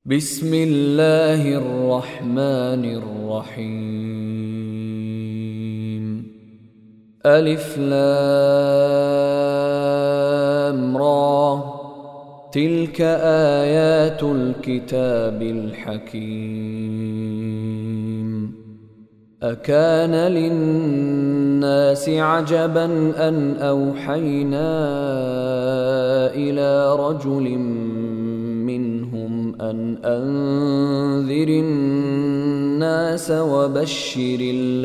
بسم الله الرحمن الرحيم. ألف لام را، تلك آيات الكتاب الحكيم. أكان للناس عجبا أن أوحينا إلى رجل منهم أن أنذر الناس وبشر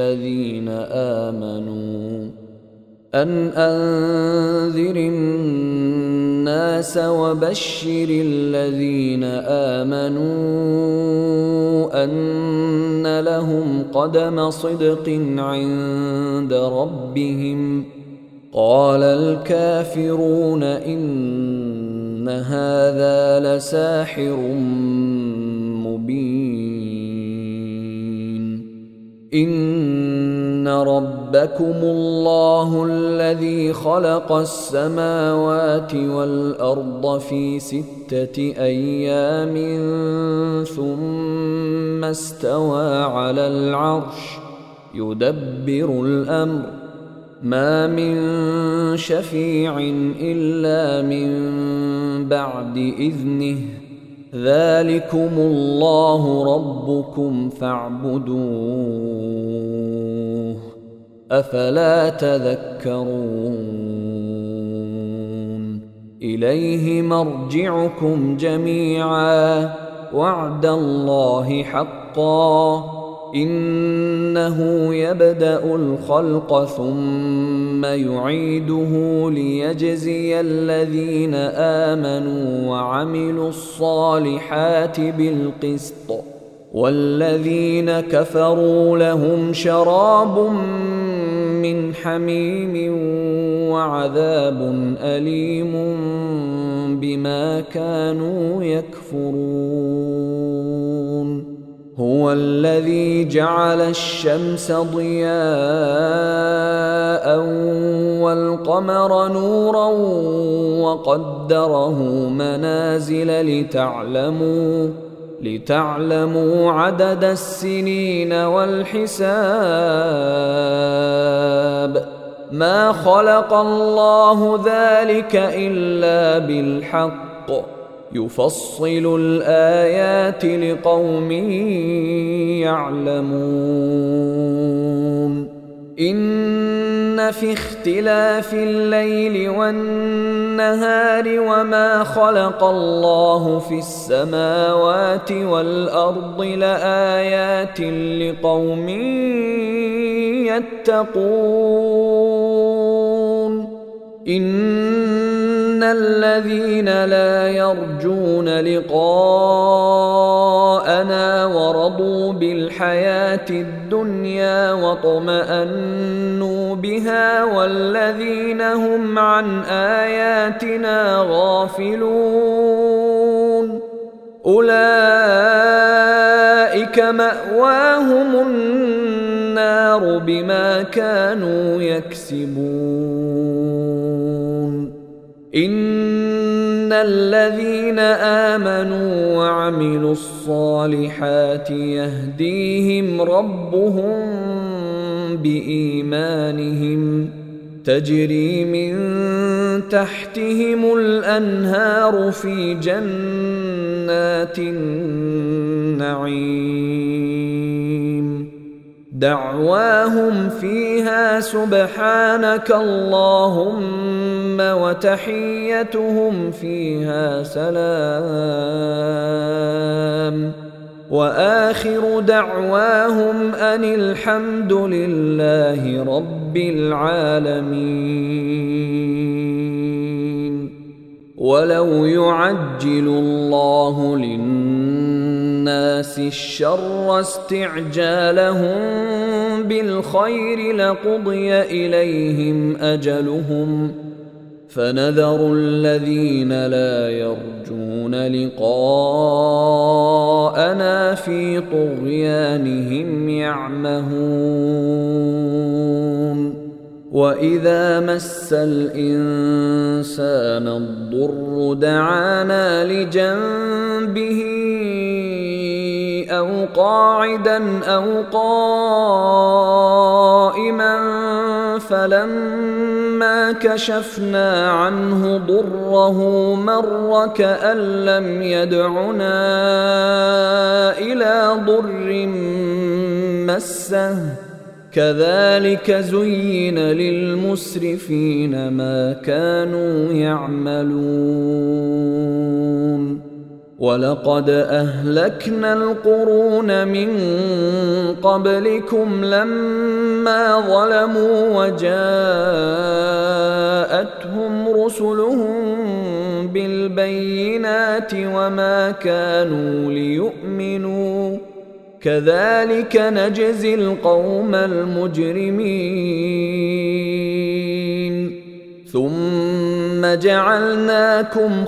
الذين آمنوا أن لهم قدم صدق عند ربهم. قال الكافرون إن هذا لساحر مبين. إن ربكم الله الذي خلق السماوات والأرض في 6 أيام ثم استوى على العرش يدبر الأمر، ما من شفيع إلا من بعد إذنه. ذلكم الله ربكم فاعبدوه، أفلا تذكرون. إليه مرجعكم جميعا، وعد الله حقا، إنه يبدأ الخلق ثم يعيده ليجزي الذين آمنوا وعملوا الصالحات بالقسط، والذين كفروا لهم شراب من حميم وعذاب أليم بما كانوا يكفرون. هو الذي جعل الشمس ضياء والقمر نورا وقدره منازل لتعلموا عدد السنين والحساب. ما خلق الله ذلك إلا بالحق، يفصل الآيات لقوم يعلمون. إن في اختلاف الليل والنهار وما خلق الله في السماوات والأرض لآيات لقوم يتقون. إن الذين لا يرجون لقاءنا ورضوا بالحياة الدنيا واطمأنوا بها والذين هم عن آياتنا غافلون أولئك مأواهم النار بما كانوا يكسبون. إن الذين آمنوا وعملوا الصالحات يهديهم ربهم بإيمانهم، تجري من تحتهم الأنهار في جنات النعيم. دعواهم فيها سبحانك اللهم وتحيتهم فيها سلام، وآخر دعواهم أن الحمد لله رب العالمين. ولو يعجل الله للناس الشر استعجالهم بالخير لقضي إليهم أجلهم، فنذر الذين لا يرجون لقاءنا في طغيانهم يعمهون. وإذا مس الإنسان الضر دعانا لجنبه أو قاعدا أو قائما فلما كشفنا عنه ضره مر كأن لم يدعنا إلى ضر مسه كذلك زين للمسرفين ما كانوا يعملون ولقد أهلكنا القرون من قبلكم لما ظلموا وجاءتهم رسلهم بالبينات وما كانوا ليؤمنوا كذلك نجزي القوم المجرمين ثم جعلناكم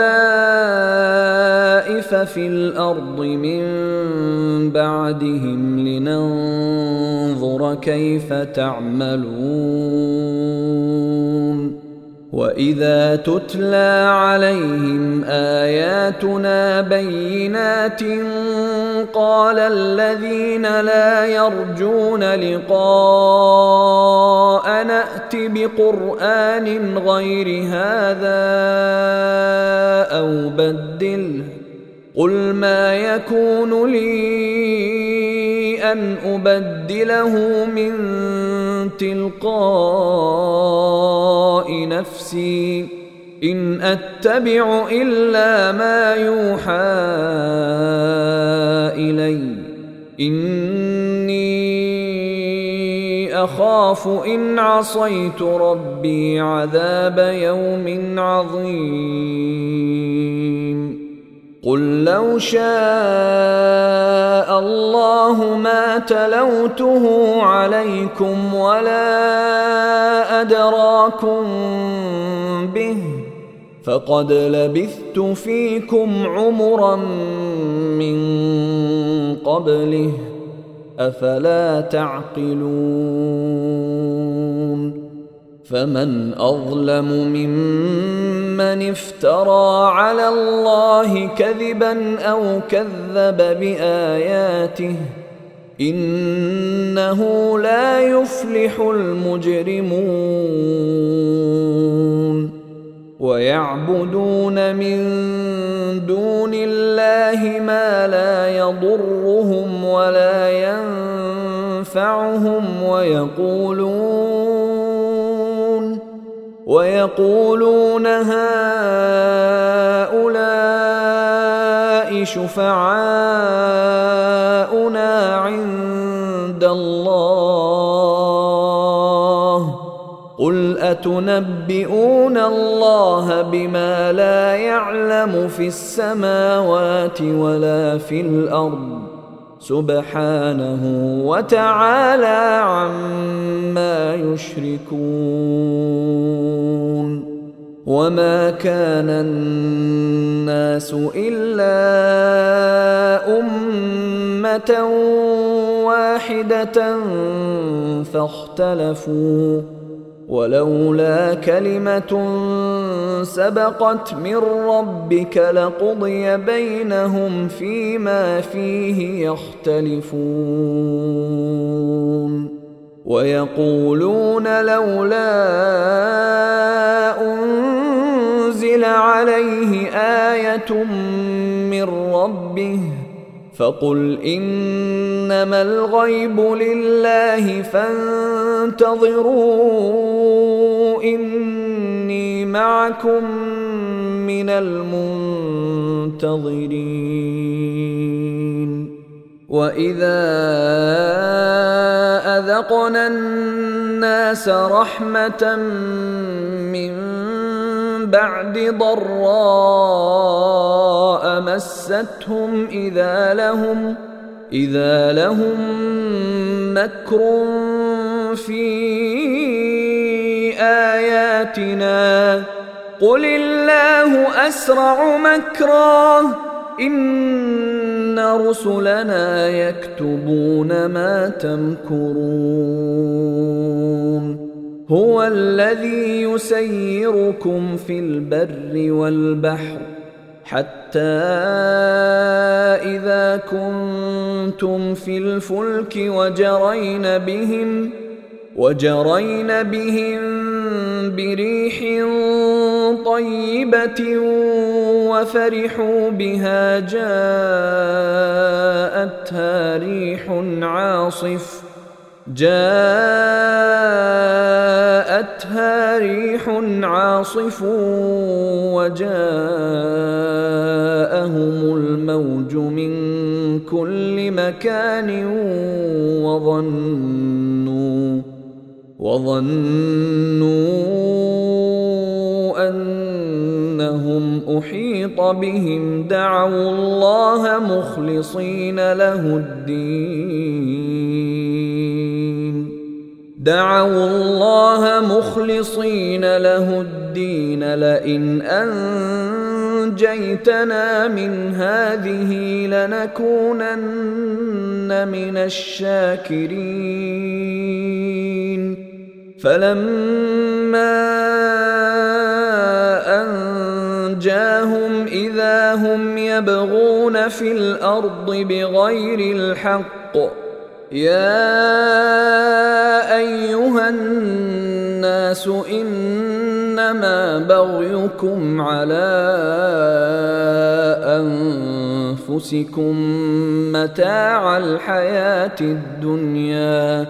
خلائف في الأرض من بعدهم لننظر كيف تعملون وإذا تتلى عليهم آياتنا بينات قال الذين لا يرجون لقاء نأت بقرآن غير هذا أو بدله قل ما يكون لي أن أبدله من تلقاء نفسي إن أتبع إلا ما يوحى إلي إني أخاف إن عصيت ربي عذاب يوم عظيم قل لو شاء الله ما تلوته عليكم ولا أدراكم به فقد لبثت فيكم عمرا من قبله أفلا تعقلون فمن أظلم ممن افترى على الله كذبا أو كذب بآياته إنه لا يفلح المجرمون ويعبدون من دون الله ما لا يضرهم ولا ينفعهم ويقولون هؤلاء شفعاؤنا عند الله قل أتنبئون الله بما لا يعلم في السماوات ولا في الأرض سبحانه وتعالى عما يشركون وما كان الناس إلا أمة واحدة فاختلفوا ولولا كلمة سبقت من ربك لقضي بينهم فيما فيه يختلفون ويقولون لولا أنزل عليه آية من ربه فقل إنما الغيب لله فانتظروا إني معكم من المنتظرين وإذا أذقنا الناس رحمة من بعد ضراء مستهم إذا لهم مكر في آياتنا قل الله أسرع مكرا إن رسلنا يكتبون ما تمكرون هو الذي يسيركم في البر والبحر حتى حتى إذا كنتم في الفلك وجرين بهم بريح طيبة وفرحوا بها جاءتها ريح عاصف وجاءهم الموج من كل مكان وظنوا أنهم أحيط بهم دعوا الله مخلصين له الدين لئن أنجيتنا من هذه لنكونن من الشاكرين فلما أنجاهم إذا هم يبغون في الأرض بغير الحق يا أيها الناس إنما بغيكم على أنفسكم متاع الحياة الدنيا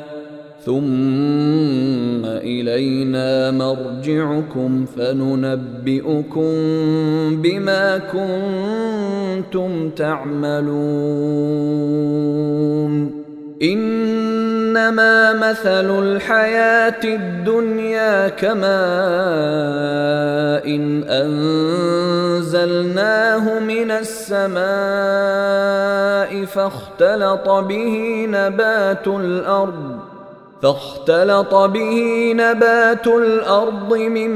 ثم إلينا مرجعكم فننبئكم بما كنتم تعملون إنما مثل الحياة الدنيا كماء إن أنزلناه من السماء فاختلط به نبات الأرض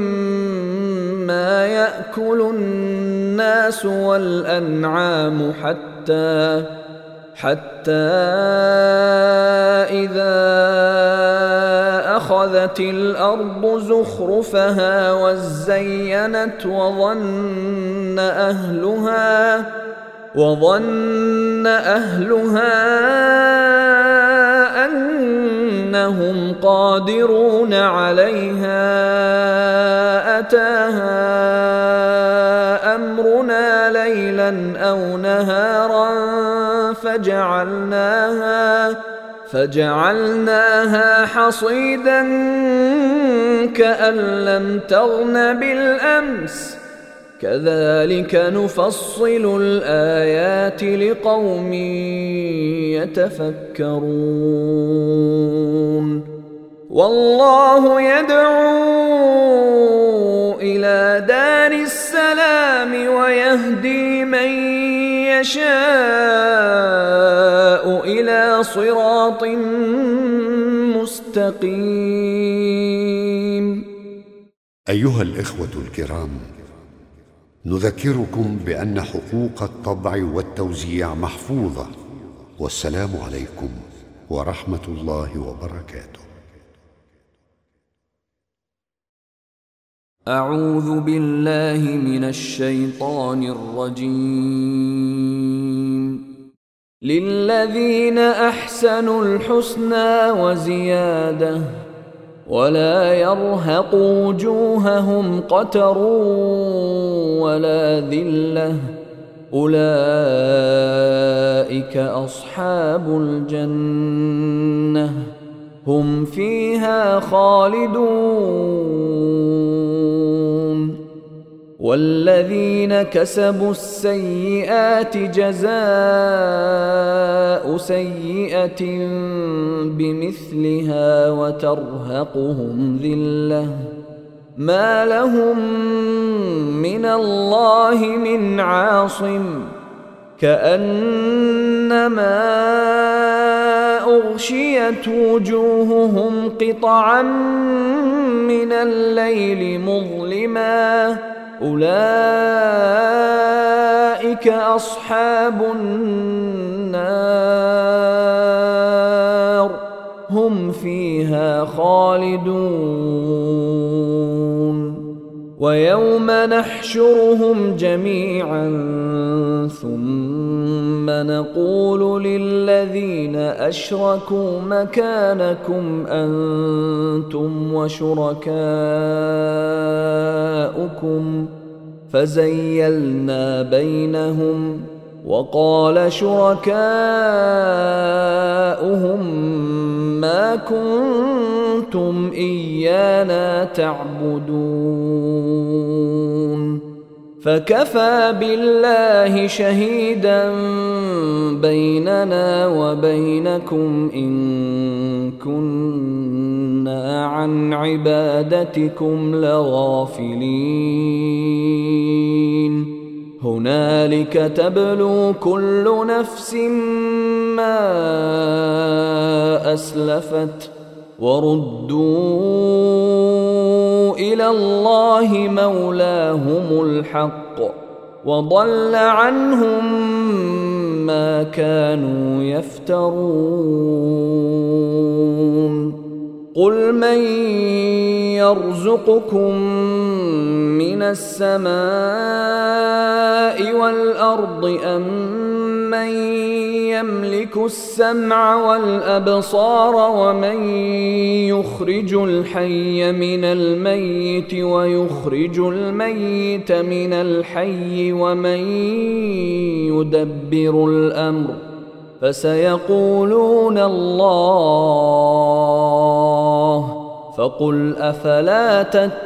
مما يأكل الناس والأنعام حتى إذا أخذت الأرض زخرفها وزينت وظن أهلها أنهم قادرون عليها أتاها أمرنا ليلا أو نهارا فجعلناها حصيدا كأن لم تغن بالأمس كذلك نفصل الآيات لقوم يتفكرون والله يدعو إلى دار السلام ويهدي من يشاء إلى صراط مستقيم. أيها الإخوة الكرام، نذكركم بأن حقوق الطبع والتوزيع محفوظة، والسلام عليكم ورحمة الله وبركاته. أعوذ بالله من الشيطان الرجيم. للذين أحسنوا الحسنى وزيادة ولا يرهق وجوههم قتر ولا ذلة أولئك أصحاب الجنة هم فيها خالدون. والذين كسبوا السيئات جزاء سيئة بمثلها وترهقهم ذلة ما لهم من الله من عاصم كأنما أغشيت وجوههم قطعا من الليل مظلما أولئك أصحاب النار هم فيها خالدون. ويوم نحشرهم جميعا ثم نقول للذين أشركوا مكانكم أنتم وشركاؤكم فزيلنا بينهم وقال شركاؤهم ما كنتم إيانا تعبدون فكفى بالله شهيدا بيننا وبينكم إن كنا عن عبادتكم لغافلين هنالك تبلو كل نفس ما أسلفت وردوا إلى الله مولاهم الحق وضل عنهم ما كانوا يفترون قل من يرزقكم من السماء والأرض أم من يملك السمع والأبصار ومن يخرج الحي من الميت ويخرج الميت من الحي ومن يدبر الأمر فسيقولون الله فقل أفلا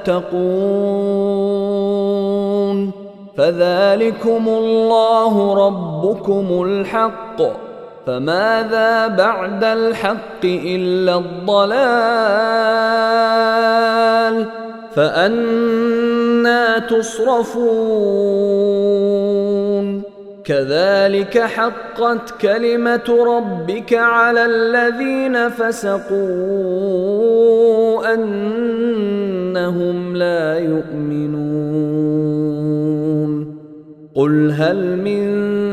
تتقون فذلكم الله ربكم الحق فماذا بعد الحق إلا الضلال فأنى تصرفون كذلك حقت كلمة ربك على الذين فسقوا أنهم لا يؤمنون قل هل من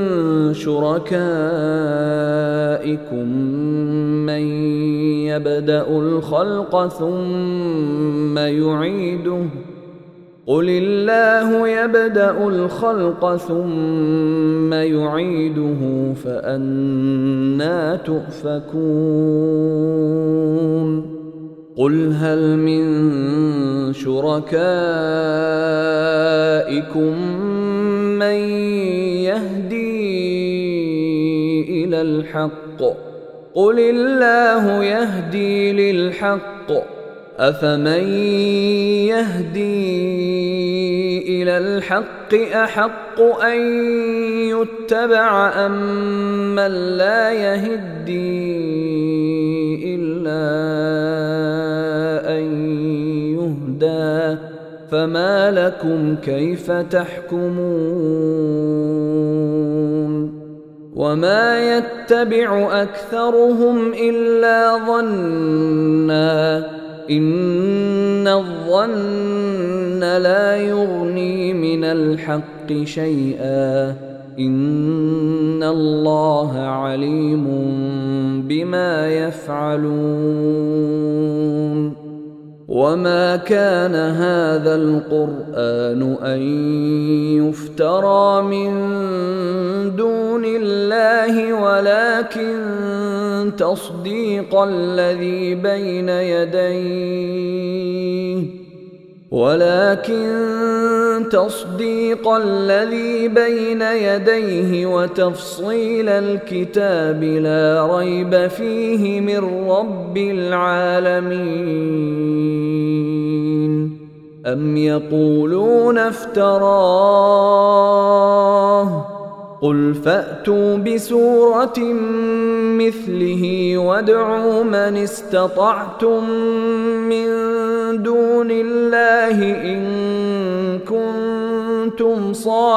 شركائكم من يبدأ الخلق ثم يعيده قل الله يبدأ الخلق ثم يعيده فأنى تؤفكون قل هل من شركائكم من يهدي إلى الحق قل الله يهدي للحق أفمن يهدي إلى الحق أحق أن يتبع أم من لا يهدي إلا أن يهدى فما لكم كيف تحكمون وما يتبع أكثرهم إلا ظنًّا إن الظن لا يغني من الحق شيئا إن الله عليم بما يفعلون وما كان هذا القرآن أن يفترى من دون الله ولكن تصديق الذي بين يديه وتفصيل الكتاب لا ريب فيه من رب العالمين أم يقولون افتراه قل فأتوا بسورة مثله وادعوا من استطعتم من دون الله إن كنتم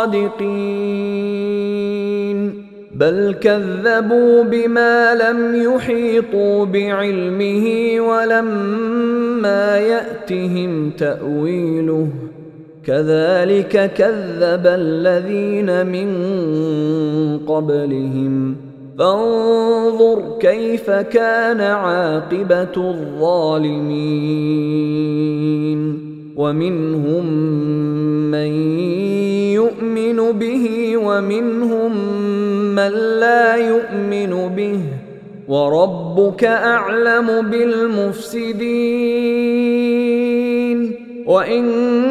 صادقين بل كذبوا بما لم يحيطوا بعلمه ولما يأتهم تأويله كذلك كذب الذين من قبلهم فانظر كيف كان عاقبة الظالمين ومنهم من يؤمن به ومنهم من لا يؤمن به وربك أعلم بالمفسدين وإن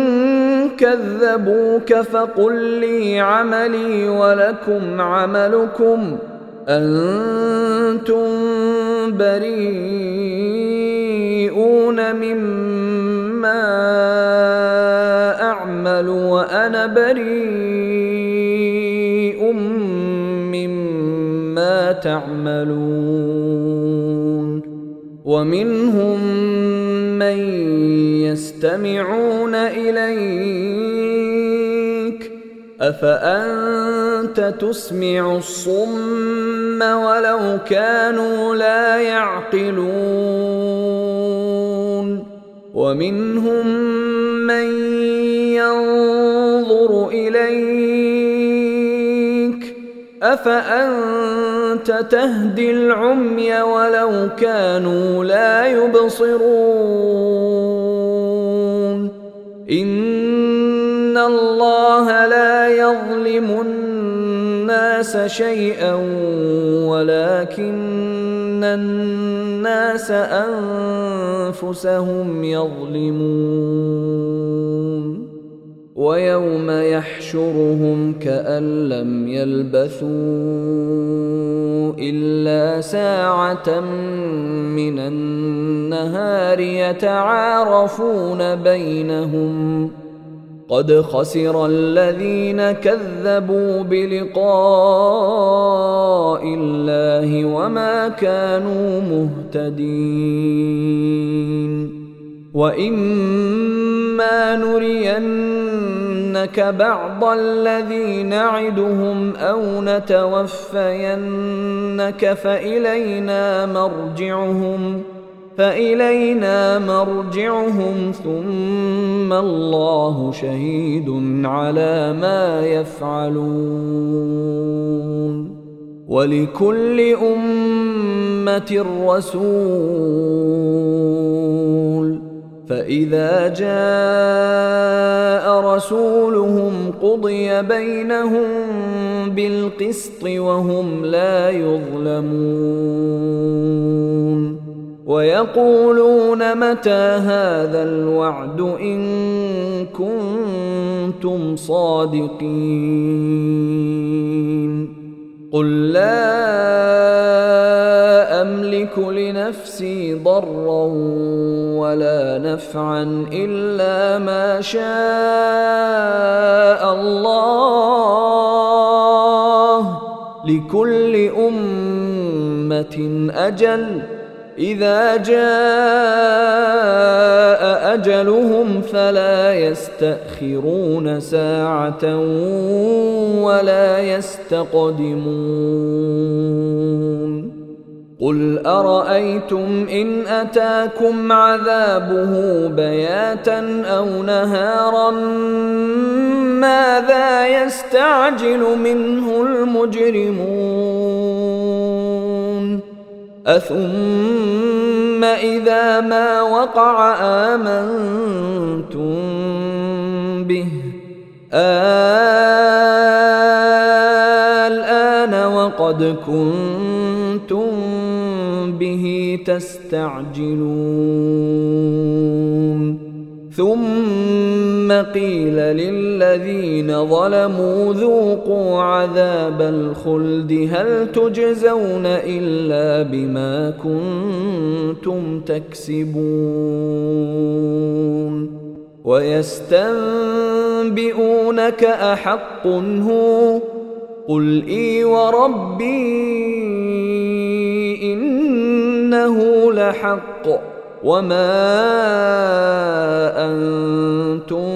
كذبوك فقل لي عملي ولكم عملكم أنتم بريئون مما أعمل وأنا بريء مما تعملون ومنهم من يستمعون إليك أفأنت تسمع الصم ولو كانوا لا يعقلون ومنهم من ينظر إليك أفأنت تهدي العمي ولو كانوا لا يبصرون إن الله لا يظلم الناس شيئا ولكن الناس أنفسهم يظلمون ويوم يحشرهم كأن لم يلبثوا إلا ساعة من النهار يتعارفون بينهم قد خسر الذين كذبوا بلقاء الله وما كانوا مهتدين وإما نرينك بعض الذي نعدهم أو نتوفينك فإلينا مرجعهم ثم الله شهيد على ما يفعلون ولكل أمة رسول فإذا جاء رسولهم قضي بينهم بالقسط وهم لا يظلمون ويقولون متى هذا الوعد إن كنتم صادقين قل لا أملك لنفسي ضرا ولا نفعا إلا ما شاء الله لكل أمة أجل إذا جاء أجلهم فلا يستأخرون ساعة ولا يستقدمون قل أرأيتم إن أتاكم عذابه بياتا أو نهارا ماذا يستعجل منه المجرمون أثم إذا ما وقع آمنتم به الآن وقد كنتم به تستعجلون ثم قيل للذين ظلموا ذوقوا عذاب الخلد هل تجزون إلا بما كنتم تكسبون ويستنبئونك أحق هو قل إي وربي إنه لحق وما أنتم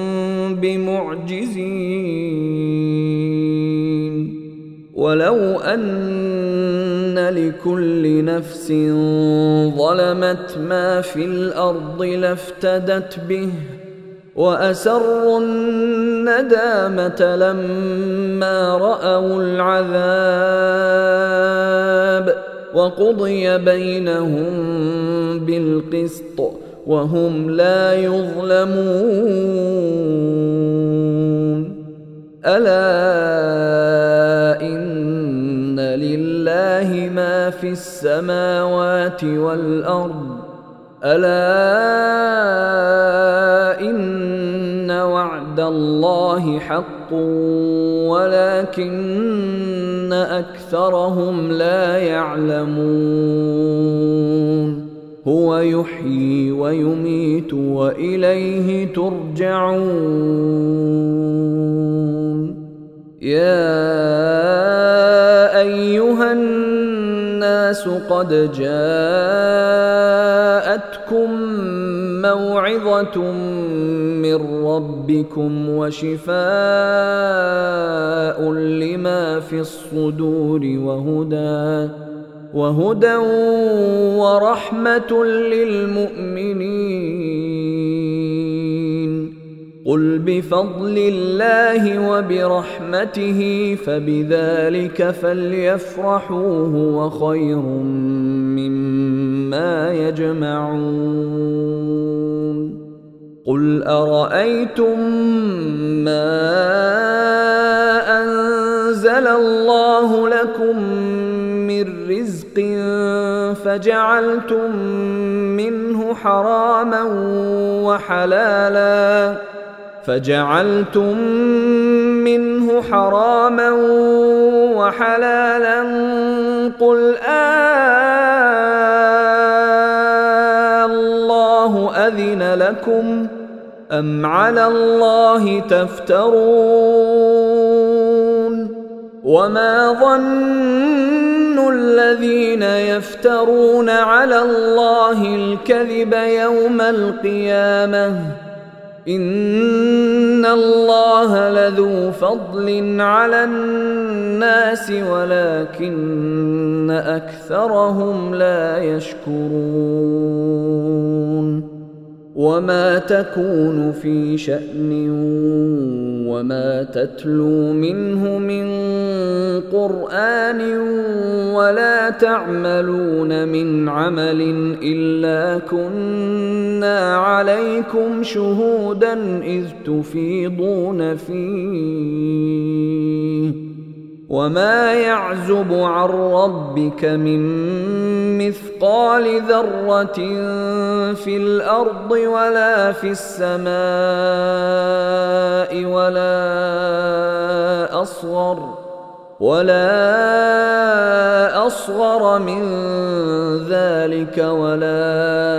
بمعجزين ولو أن لكل نفس ظلمت ما في الأرض لافتدت به وأسروا الندامة لما رأوا العذاب وقضي بينهم بالقسط وهم لا يظلمون. ألا إن لله ما في السماوات والأرض ألا إن وعد الله حق ولكن أكثرهم لا يعلمون. هو يحيي ويميت وإليه ترجعون. يا أيها الناس قد جاءتكم موعظة من ربكم وشفاء لما في الصدور وهدى ورحمة للمؤمنين. قل بفضل الله وبرحمته فبذلك فليفرحوا هو خير مما يجمعون. قل أرأيتم ما أنزل الله لكم من رزق فجعلتم منه حراما وحلالا قل الله أذن لكم أم على الله تفترون. وما ظن الذين يفترون على الله الكذب يوم القيامة إن الله لذو فضل على الناس ولكن أكثرهم لا يشكرون. وما تكون في شأن وما تتلو منه من قرآن ولا تعملون من عمل إلا كنا عليكم شهودا إذ تفيضون فيه. وما يعزب عن ربك من مثقال ذرة في الأرض ولا في السماء ولا أصغر من ذلك ولا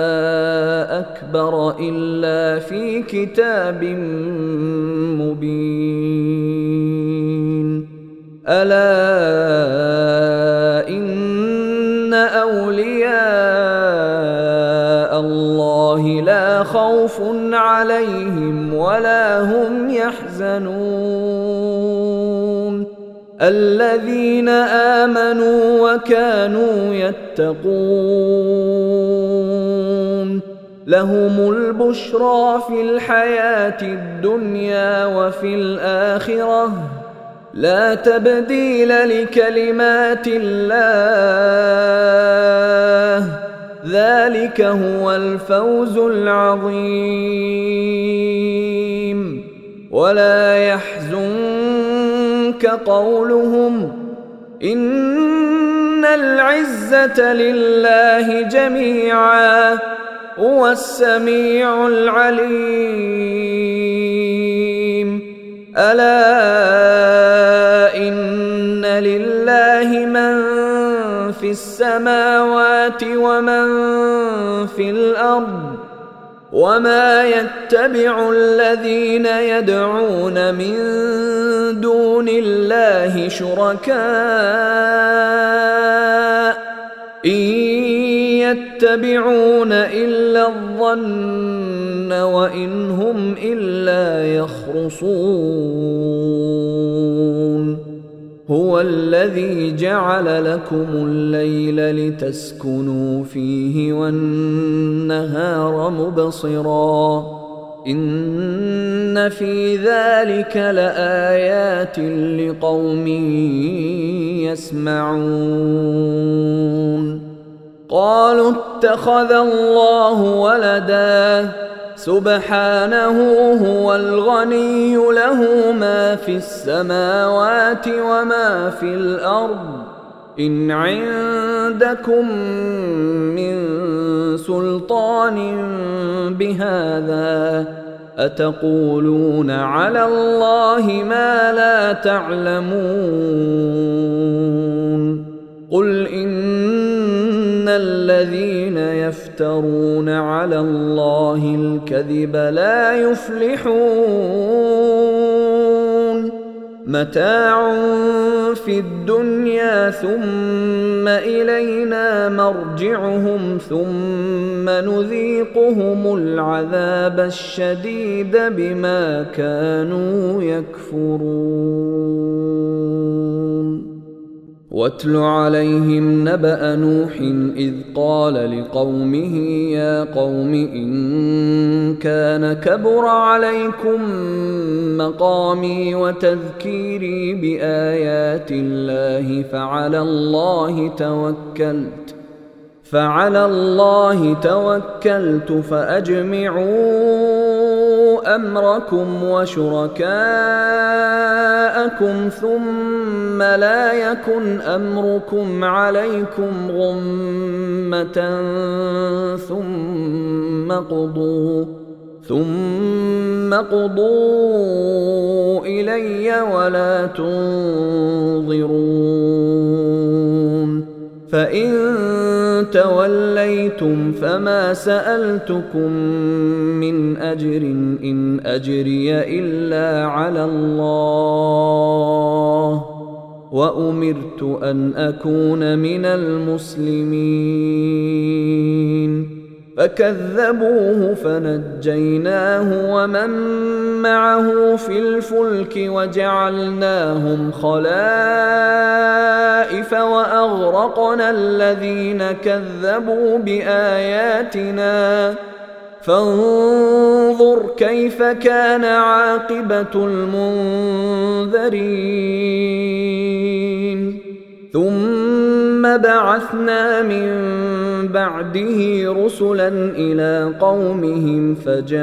أكبر إلا في كتاب مبين. ألا إن أولياء الله لا خوف عليهم ولا هم يحزنون. الذين آمنوا وكانوا يتقون لهم البشرى في الحياة الدنيا وفي الآخرة لا تبديل لكلمات الله ذلك هو الفوز العظيم. ولا يحزنك قولهم إن العزة لله جميعا هو السميع العليم. ألا إن لله من في السماوات ومن في الأرض وما يتبع الذين يدعون من دون الله شركاء إن يتبعون إلا الظن وإن هم إلا يخرصون. هو الذي جعل لكم الليل لتسكنوا فيه والنهار مبصرا إن في ذلك لآيات لقوم يسمعون. قالوا اتخذ الله ولدا سبحانه هو الغني له ما في السماوات وما في الأرض إن عندكم من سلطان بهذا أتقولون على الله ما لا تعلمون قل إن الذين يفترون على الله الكذب لا يفلحون متاع في الدنيا ثم إلينا مرجعهم ثم نذيقهم العذاب الشديد بما كانوا يكفرون واتل عليهم نبأ نوح إذ قال لقومه يا قوم إن كان كبر عليكم مقامي وتذكيري بآيات الله فعلى الله توكلت فأجمعوا أمركم وشركاءكم ثم لا يكن أمركم عليكم غمة ثم قضوا إلي ولا تنظرون فإن توليتم فما سألتكم من أجر إن أجري إلا على الله وأمرت أن أكون من المسلمين فكذبوه فنجيناه ومن معه في الفلك وجعلناهم خلائف وأغرقنا الذين كذبوا بآياتنا فانظر كيف كان عاقبة المنذرين ثم بعثنا من بعده رسلا إلى قومهم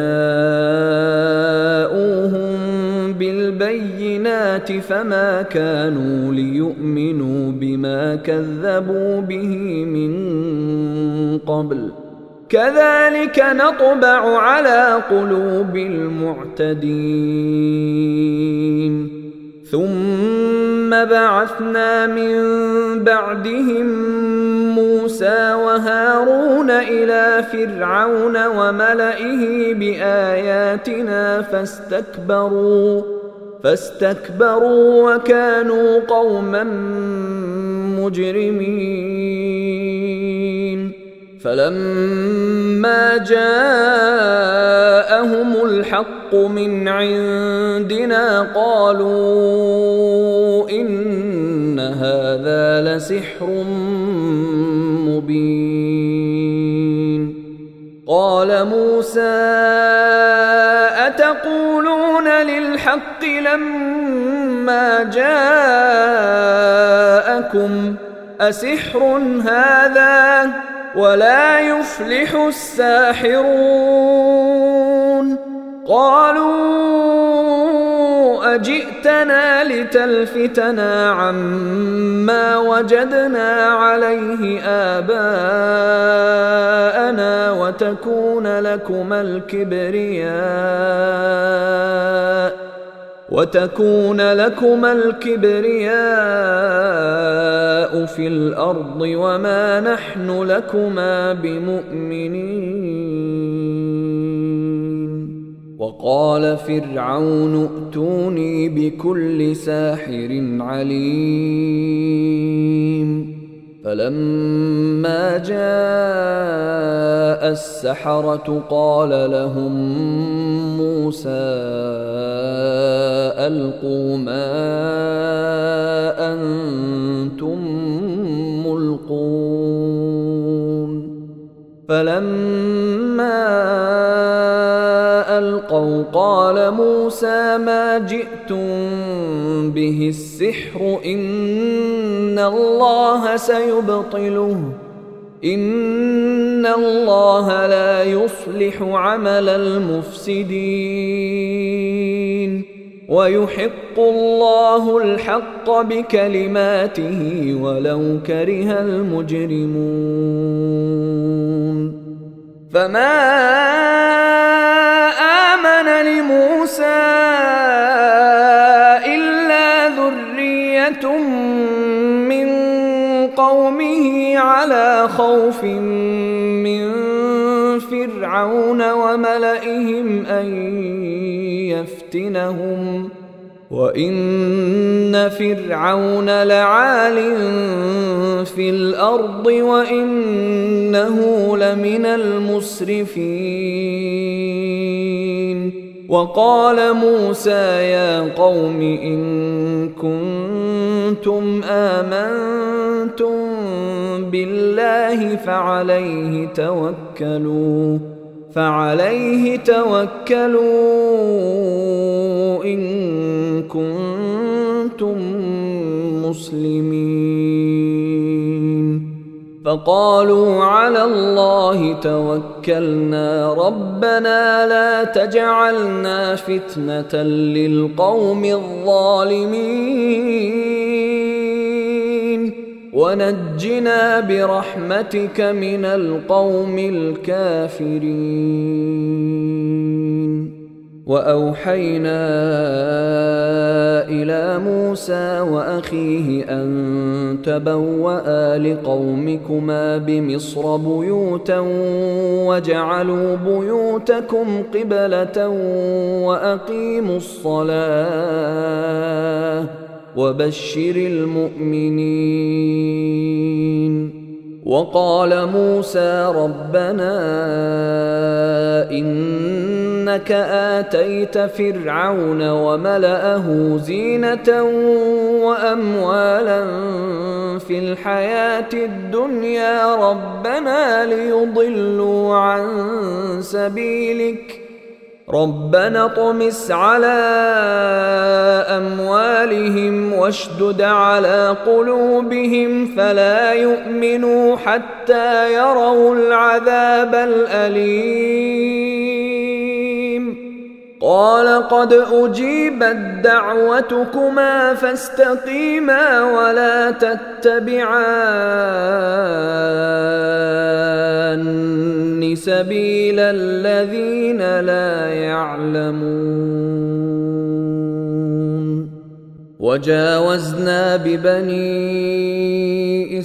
فجاءوهم بالبينات فما كانوا ليؤمنوا بما كذبوا به من قبل كذلك نطبع على قلوب المعتدين ثم بعثنا من بعدهم موسى وهارون إلى فرعون وملئه بآياتنا فاستكبروا وكانوا قوما مجرمين فلما جاءهم الحق من عندنا قالوا إن هذا لسحر مبين قال موسى أتقولون للحق لما جاءكم أسحر هذا ولا يفلح الساحرون قالوا أجئتنا لتلفتنا عما وجدنا عليه آباءنا وتكون لكما الكبرياء في الأرض وما نحن لكما بمؤمنين وقال فرعون ائتوني بكل ساحر عليم فلما جاء السحرة قال لهم موسى ألقوا ما أنتم ملقون فلما ألقوا قال موسى ما جئتم به السحر إن الله سيبطله إن الله لا يصلح عمل المفسدين ويحق الله الحق بكلماته ولو كره المجرمون فما آمن لموسى إلا ذرية من قومه على خوف من فرعون وملئهم أن يفتنهم وإن فرعون لعال في الأرض وإنه لمن المسرفين وقال موسى يا قوم إن كنتم آمنتم بالله فعليه توكلوا إن كنتم مسلمين فقالوا على الله توكلنا ربنا لا تجعلنا فتنة للقوم الظالمين ونجنا برحمتك من القوم الكافرين وأوحينا إلى موسى وأخيه أن تبوأ لقومكما بمصر بيوتا واجعلوا بيوتكم قبلة وأقيموا الصلاة وبشر المؤمنين وقال موسى ربنا إنك آتيت فرعون وملأه زينة وأموالا في الحياة الدنيا ربنا ليضلوا عن سبيلك ربنا اطمس على أموالهم واشدد على قلوبهم فلا يؤمنوا حتى يروا العذاب الأليم قال قد أجيبت دعوتكما فاستقيما ولا تتبعان سبيل الذين لا يعلمون وجاوزنا ببني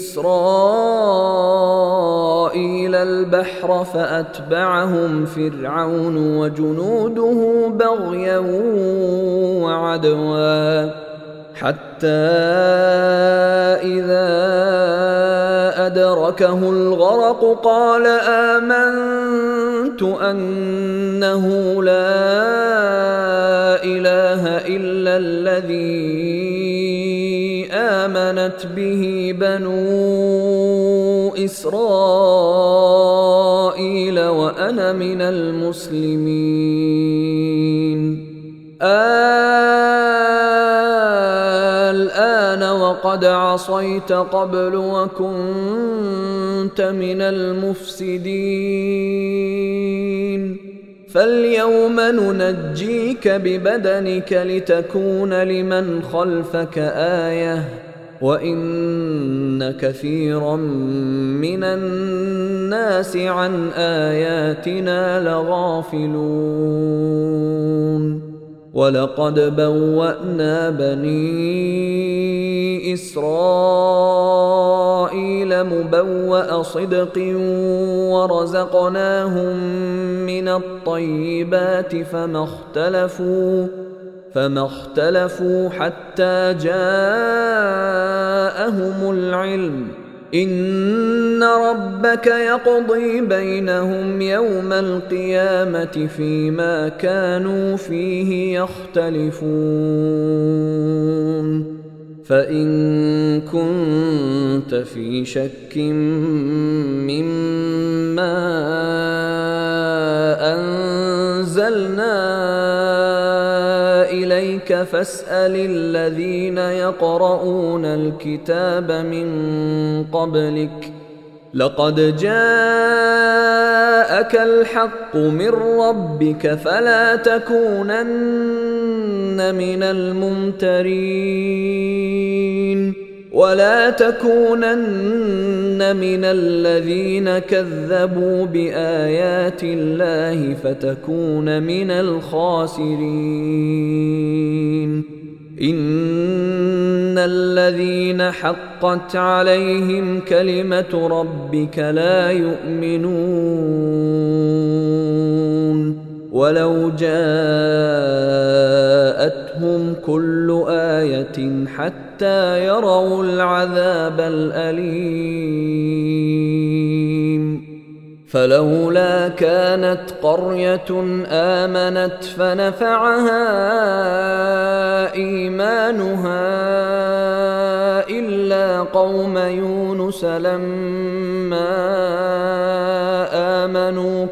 إسرائيل البحر فأتبعهم فرعون وجنوده بغيا وعدوا حتى إذا أدركه الغرق قال آمنت أنه لا إله إلا الذي آمنت به بنو إسرائيل وأنا من المسلمين الآن وقد عصيت قبل وكنت من المفسدين فاليوم ننجيك ببدنك لتكون لمن خلفك آية وإن كثيرا من الناس عن آياتنا لغافلون ولقد بوأنا بني إسرائيل مبوأ صدق ورزقناهم من الطيبات فما اختلفوا حتى جاءهم العلم إن ربك يقضي بينهم يوم القيامة فيما كانوا فيه يختلفون فإن كنت في شك مما أنزلنا إليك فاسأل الذين يقرؤون الكتاب من قبلك لقد جاءك الحق من ربك فلا تكونن من الممترين ولا تكونن من الذين كذبوا بآيات الله فتكون من الخاسرين إن الذين حقت عليهم كلمة ربك لا يؤمنون ولو جاءتهم كل آية حتى يروا العذاب الأليم فلولا كانت قرية آمنت فنفعها إيمانها إلا قوم يونس لما آمنوا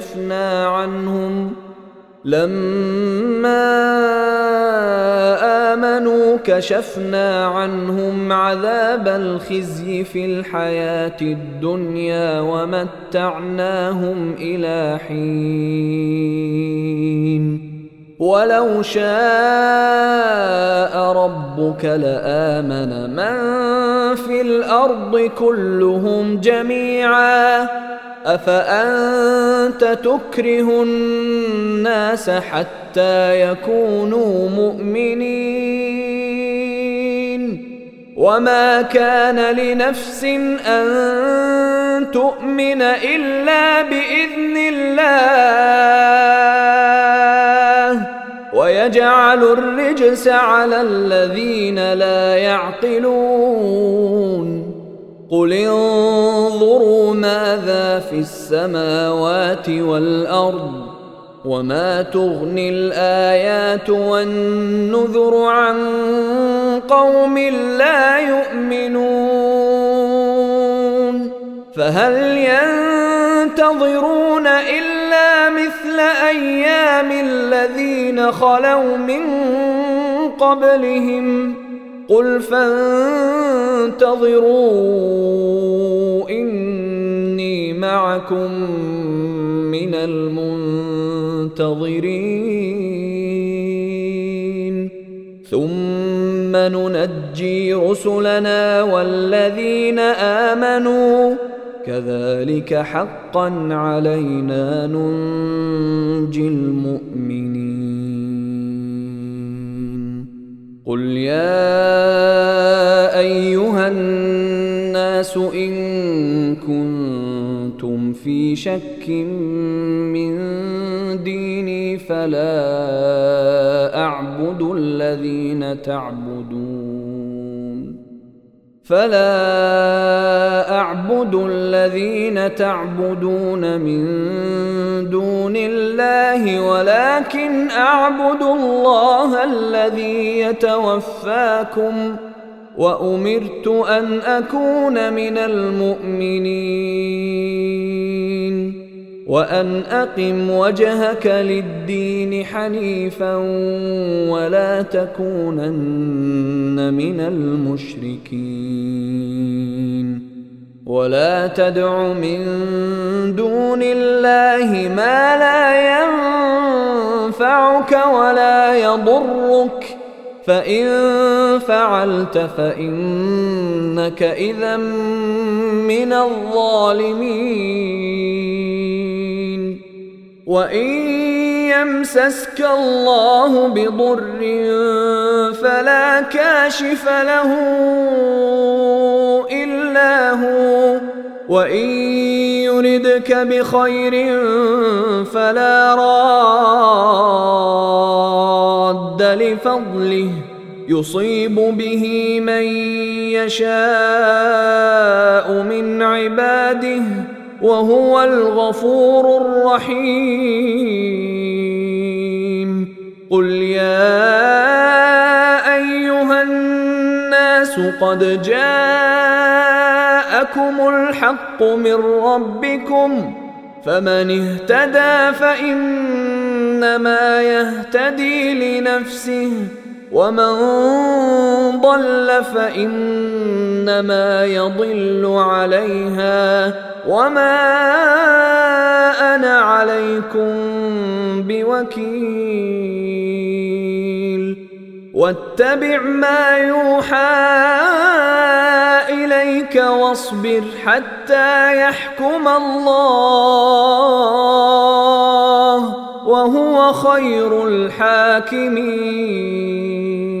كشفنا عنهم عذاب الخزي في الحياة الدنيا ومتعناهم إلى حين ولو شاء ربك لآمن من في الأرض كلهم جميعا أفأنت تكره الناس حتى يكونوا مؤمنين وما كان لنفس أن تؤمن إلا بإذن الله ويجعل الرجس على الذين لا يعقلون قل انظروا ماذا في السماوات والأرض وما تغني الآيات والنذر عن قوم لا يؤمنون فهل ينتظرون إلا مثل أيام الذين خلوا من قبلهم قل فانتظروا إني معكم من المنتظرين ثم ننجي رسلنا والذين آمنوا كذلك حقا علينا ننجي المؤمنين قل يا أيها الناس إن كنتم في شك من ديني فلا أعبد الذين تعبدون من دون الله ولكن أعبد الله الذي يتوفاكم وأمرت أن أكون من المؤمنين وأن أقم وجهك للدين حنيفا ولا تكونن من المشركين ولا تدع من دون الله ما لا ينفعك ولا يضرك فإن فعلت فإنك إذا من الظالمين وإن يمسسك الله بضر فلا كاشف له إلا هو وإن يردك بخير فلا راد لفضله يصيب به من يشاء من عباده وهو الغفور الرحيم قل يا أيها الناس قد جاءكم الحق من ربكم فمن اهتدى فإنما يهتدي لنفسه ومن ضل فإنما يضل عليها وما أنا عليكم بوكيل واتبع ما يوحى إليك واصبر حتى يحكم الله وهو خير الحاكمين.